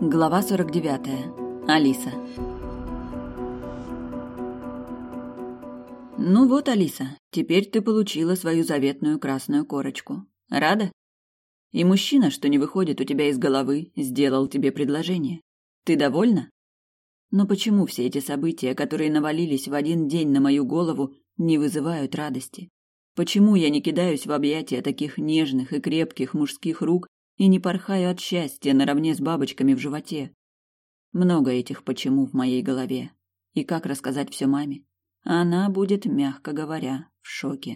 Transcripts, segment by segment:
Глава 49. Алиса. Ну вот, Алиса, теперь ты получила свою заветную красную корочку. Рада? И мужчина, что не выходит у тебя из головы, сделал тебе предложение. Ты довольна? Но почему все эти события, которые навалились в один день на мою голову, не вызывают радости? Почему я не кидаюсь в объятия таких нежных и крепких мужских рук и не порхаю от счастья наравне с бабочками в животе? Много этих «почему» в моей голове. И как рассказать все маме? Она будет, мягко говоря, в шоке.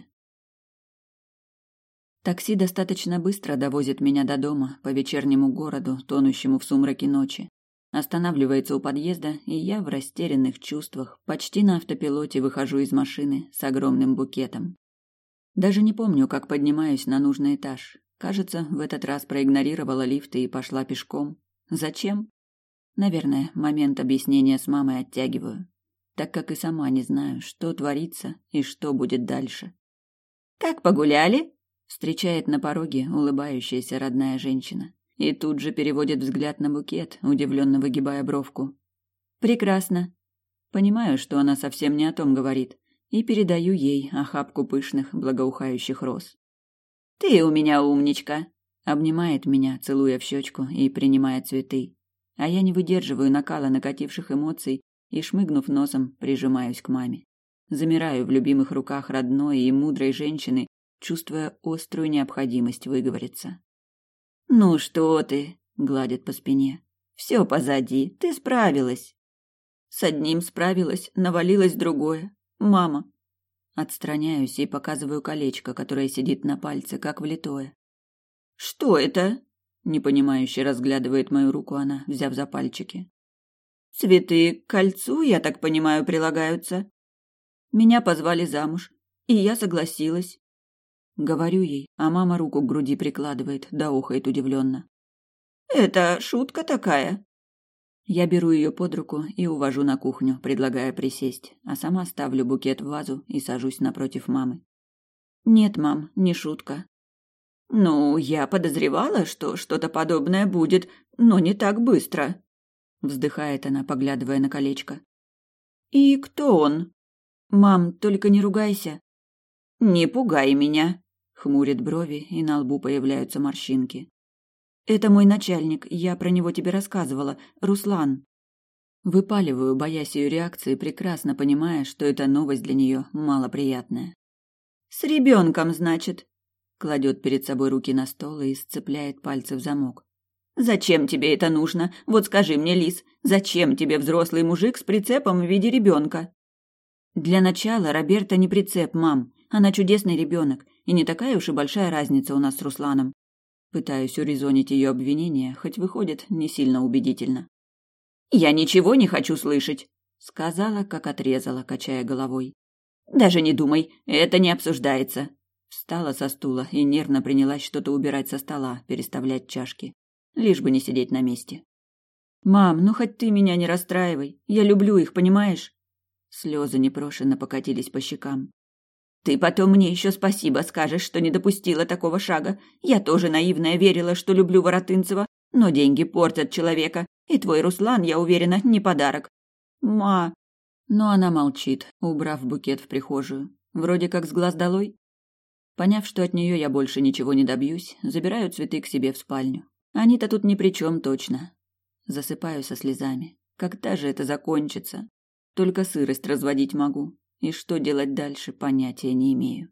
Такси достаточно быстро довозит меня до дома, по вечернему городу, тонущему в сумраке ночи. Останавливается у подъезда, и я в растерянных чувствах почти на автопилоте выхожу из машины с огромным букетом. Даже не помню, как поднимаюсь на нужный этаж. Кажется, в этот раз проигнорировала лифты и пошла пешком. Зачем? Наверное, момент объяснения с мамой оттягиваю, так как и сама не знаю, что творится и что будет дальше. «Как погуляли?» – встречает на пороге улыбающаяся родная женщина. И тут же переводит взгляд на букет, удивленно выгибая бровку. «Прекрасно». Понимаю, что она совсем не о том говорит, и передаю ей охапку пышных, благоухающих роз. «Ты у меня умничка!» – обнимает меня, целуя в щечку и принимая цветы. А я не выдерживаю накала накативших эмоций и, шмыгнув носом, прижимаюсь к маме. Замираю в любимых руках родной и мудрой женщины, чувствуя острую необходимость выговориться. «Ну что ты?» — гладит по спине. «Все позади, ты справилась». С одним справилась, навалилось другое. «Мама». Отстраняюсь и показываю колечко, которое сидит на пальце, как влитое. «Что это?» — непонимающе разглядывает мою руку она, взяв за пальчики. «Цветы к кольцу, я так понимаю, прилагаются?» Меня позвали замуж, и я согласилась. Говорю ей, а мама руку к груди прикладывает, да охает удивленно. «Это шутка такая?» Я беру ее под руку и увожу на кухню, предлагая присесть, а сама ставлю букет в вазу и сажусь напротив мамы. «Нет, мам, не шутка». «Ну, я подозревала, что что-то подобное будет, но не так быстро», — вздыхает она, поглядывая на колечко. «И кто он?» «Мам, только не ругайся». «Не пугай меня», — хмурит брови, и на лбу появляются морщинки. «Это мой начальник, я про него тебе рассказывала, Руслан». Выпаливаю, боясь ее реакции, прекрасно понимая, что эта новость для нее малоприятная. «С ребенком, значит?» Кладет перед собой руки на стол и сцепляет пальцы в замок. «Зачем тебе это нужно? Вот скажи мне, Лис, зачем тебе взрослый мужик с прицепом в виде ребенка?» «Для начала Роберта не прицеп, мам. Она чудесный ребенок, и не такая уж и большая разница у нас с Русланом». Пытаюсь урезонить ее обвинения, хоть выходит не сильно убедительно. «Я ничего не хочу слышать», — сказала, как отрезала, качая головой. «Даже не думай, это не обсуждается». Встала со стула и нервно принялась что-то убирать со стола, переставлять чашки, лишь бы не сидеть на месте. «Мам, ну хоть ты меня не расстраивай, я люблю их, понимаешь?» Слезы непрошено покатились по щекам. «Ты потом мне еще спасибо скажешь, что не допустила такого шага. Я тоже наивная верила, что люблю Воротынцева, но деньги портят человека, и твой Руслан, я уверена, не подарок. Ма...» Но она молчит, убрав букет в прихожую. Вроде как с глаз долой. Поняв, что от нее я больше ничего не добьюсь, забираю цветы к себе в спальню. Они-то тут ни при чем точно. Засыпаю со слезами. Когда же это закончится? Только сырость разводить могу. И что делать дальше, понятия не имею.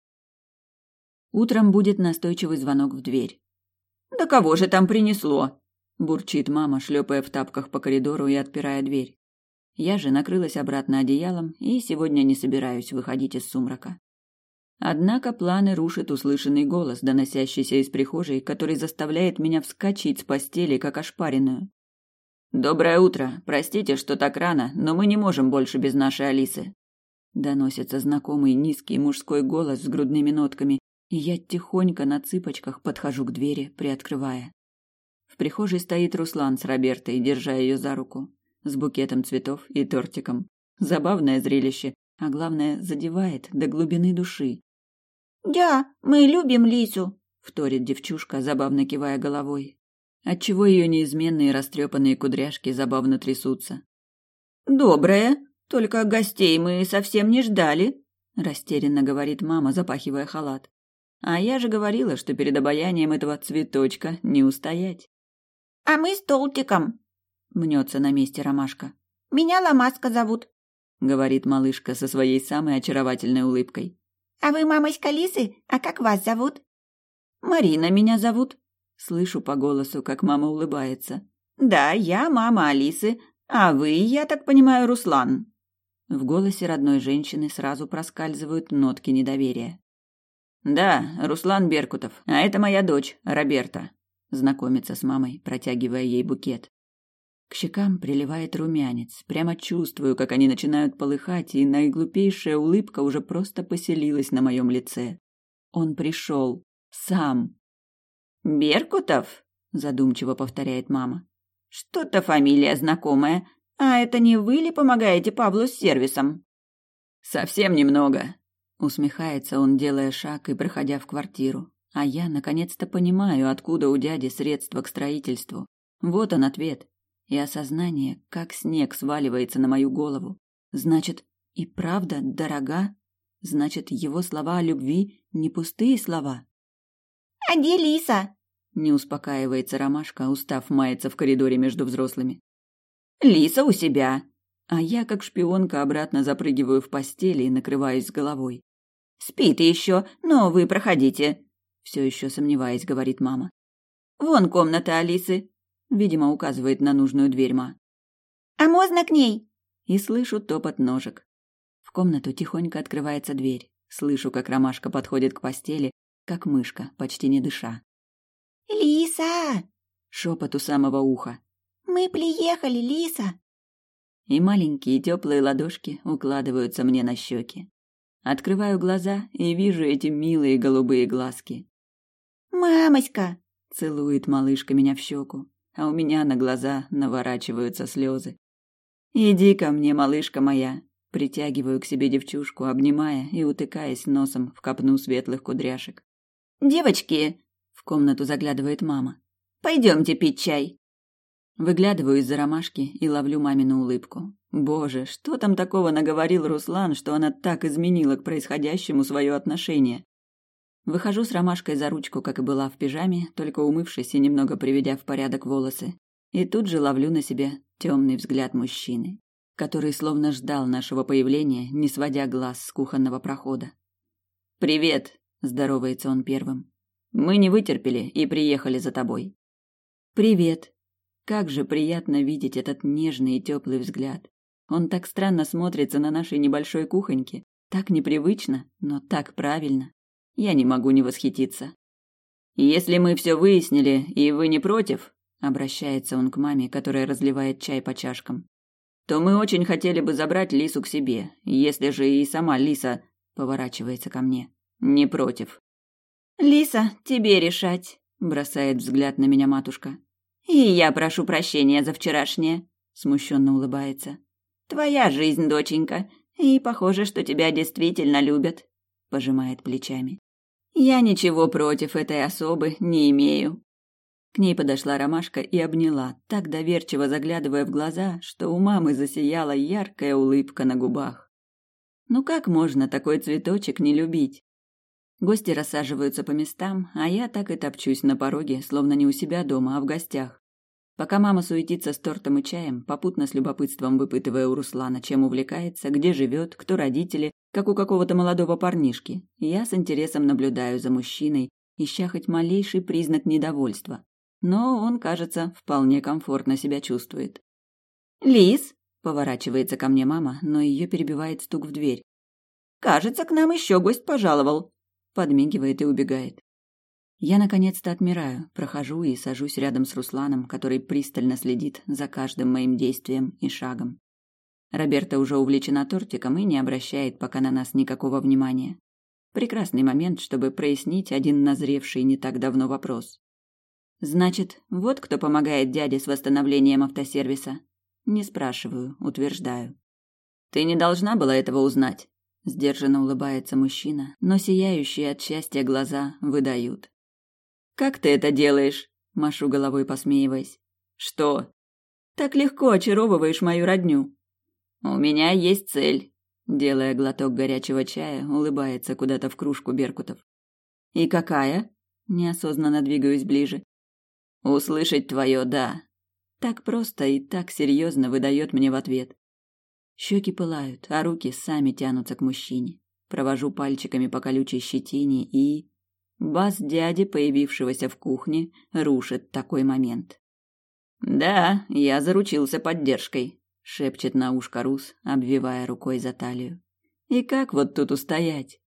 Утром будет настойчивый звонок в дверь. «Да кого же там принесло?» – бурчит мама, шлепая в тапках по коридору и отпирая дверь. Я же накрылась обратно одеялом и сегодня не собираюсь выходить из сумрака. Однако планы рушит услышанный голос, доносящийся из прихожей, который заставляет меня вскочить с постели, как ошпаренную. «Доброе утро. Простите, что так рано, но мы не можем больше без нашей Алисы». Доносится знакомый низкий мужской голос с грудными нотками, и я тихонько на цыпочках подхожу к двери, приоткрывая. В прихожей стоит Руслан с Робертой, держа ее за руку, с букетом цветов и тортиком. Забавное зрелище, а главное, задевает до глубины души. «Да, мы любим Лису», — вторит девчушка, забавно кивая головой. отчего ее неизменные растрепанные кудряшки забавно трясутся. «Доброе, только гостей мы совсем не ждали», – растерянно говорит мама, запахивая халат. А я же говорила, что перед обаянием этого цветочка не устоять. «А мы с Толтиком», – мнется на месте ромашка. «Меня Ломаска зовут», – говорит малышка со своей самой очаровательной улыбкой. «А вы мамочка Лисы? А как вас зовут?» «Марина меня зовут». Слышу по голосу, как мама улыбается. «Да, я мама Алисы. А вы, я так понимаю, Руслан?» В голосе родной женщины сразу проскальзывают нотки недоверия. «Да, Руслан Беркутов, а это моя дочь, Роберта», – знакомится с мамой, протягивая ей букет. К щекам приливает румянец, прямо чувствую, как они начинают полыхать, и наиглупейшая улыбка уже просто поселилась на моем лице. Он пришел. Сам. «Беркутов?» – задумчиво повторяет мама. «Что-то фамилия знакомая. А это не вы ли помогаете Павлу с сервисом?» «Совсем немного», – усмехается он, делая шаг и проходя в квартиру. А я наконец-то понимаю, откуда у дяди средства к строительству. Вот он ответ. И осознание, как снег сваливается на мою голову. Значит, и правда дорога? Значит, его слова о любви не пустые слова? «А где Лиса?» – не успокаивается ромашка, устав маяться в коридоре между взрослыми. «Лиса у себя». А я, как шпионка, обратно запрыгиваю в постели и накрываюсь с головой. «Спит еще, но вы проходите», – все еще сомневаясь, говорит мама. «Вон комната Алисы», – видимо, указывает на нужную дверь ма. «А можно к ней?» И слышу топот ножек. В комнату тихонько открывается дверь. Слышу, как ромашка подходит к постели, как мышка, почти не дыша. «Лиса!» – шепот у самого уха. «Мы приехали, Лиса!» И маленькие теплые ладошки укладываются мне на щеки. Открываю глаза и вижу эти милые голубые глазки. «Мамоська!» – целует малышка меня в щеку, а у меня на глаза наворачиваются слезы. «Иди ко мне, малышка моя!» Притягиваю к себе девчушку, обнимая и утыкаясь носом в копну светлых кудряшек. «Девочки!» – в комнату заглядывает мама. «Пойдемте пить чай!» Выглядываю из-за ромашки и ловлю мамину улыбку. Боже, что там такого наговорил Руслан, что она так изменила к происходящему свое отношение? Выхожу с ромашкой за ручку, как и была в пижаме, только умывшись и немного приведя в порядок волосы. И тут же ловлю на себе темный взгляд мужчины, который словно ждал нашего появления, не сводя глаз с кухонного прохода. «Привет!» – здоровается он первым. «Мы не вытерпели и приехали за тобой». «Привет!» Как же приятно видеть этот нежный и теплый взгляд. Он так странно смотрится на нашей небольшой кухоньке, так непривычно, но так правильно. Я не могу не восхититься. «Если мы все выяснили, и вы не против», – обращается он к маме, которая разливает чай по чашкам, то мы очень хотели бы забрать Лису к себе, если же и сама Лиса поворачивается ко мне. Не против. «Лиса, тебе решать», – бросает взгляд на меня матушка. «И я прошу прощения за вчерашнее», – смущенно улыбается. «Твоя жизнь, доченька, и похоже, что тебя действительно любят», – пожимает плечами. «Я ничего против этой особы не имею». К ней подошла ромашка и обняла, так доверчиво заглядывая в глаза, что у мамы засияла яркая улыбка на губах. Ну как можно такой цветочек не любить? Гости рассаживаются по местам, а я так и топчусь на пороге, словно не у себя дома, а в гостях. Пока мама суетится с тортом и чаем, попутно с любопытством выпытывая у Руслана, чем увлекается, где живет, кто родители, как у какого-то молодого парнишки, я с интересом наблюдаю за мужчиной, ища хоть малейший признак недовольства. Но он, кажется, вполне комфортно себя чувствует. «Лис!» – поворачивается ко мне мама, но ее перебивает стук в дверь. «Кажется, к нам еще гость пожаловал», – подмигивает и убегает. Я наконец-то отмираю, прохожу и сажусь рядом с Русланом, который пристально следит за каждым моим действием и шагом. Роберта уже увлечена тортиком и не обращает пока на нас никакого внимания. Прекрасный момент, чтобы прояснить один назревший не так давно вопрос. Значит, вот кто помогает дяде с восстановлением автосервиса? Не спрашиваю, утверждаю. Ты не должна была этого узнать. Сдержанно улыбается мужчина, но сияющие от счастья глаза выдают. «Как ты это делаешь?» – Машу головой, посмеиваясь. Что? Так легко очаровываешь мою родню. У меня есть цель. Делая глоток горячего чая, улыбается куда-то в кружку Беркутов. И какая? Неосознанно двигаюсь ближе. Услышать твое «да». Так просто и так серьезно выдает мне в ответ. Щеки пылают, а руки сами тянутся к мужчине. Провожу пальчиками по колючей щетине и... Бас дяди, появившегося в кухне, рушит такой момент. «Да, я заручился поддержкой», — шепчет на ушко Рус, обвивая рукой за талию. И как вот тут устоять?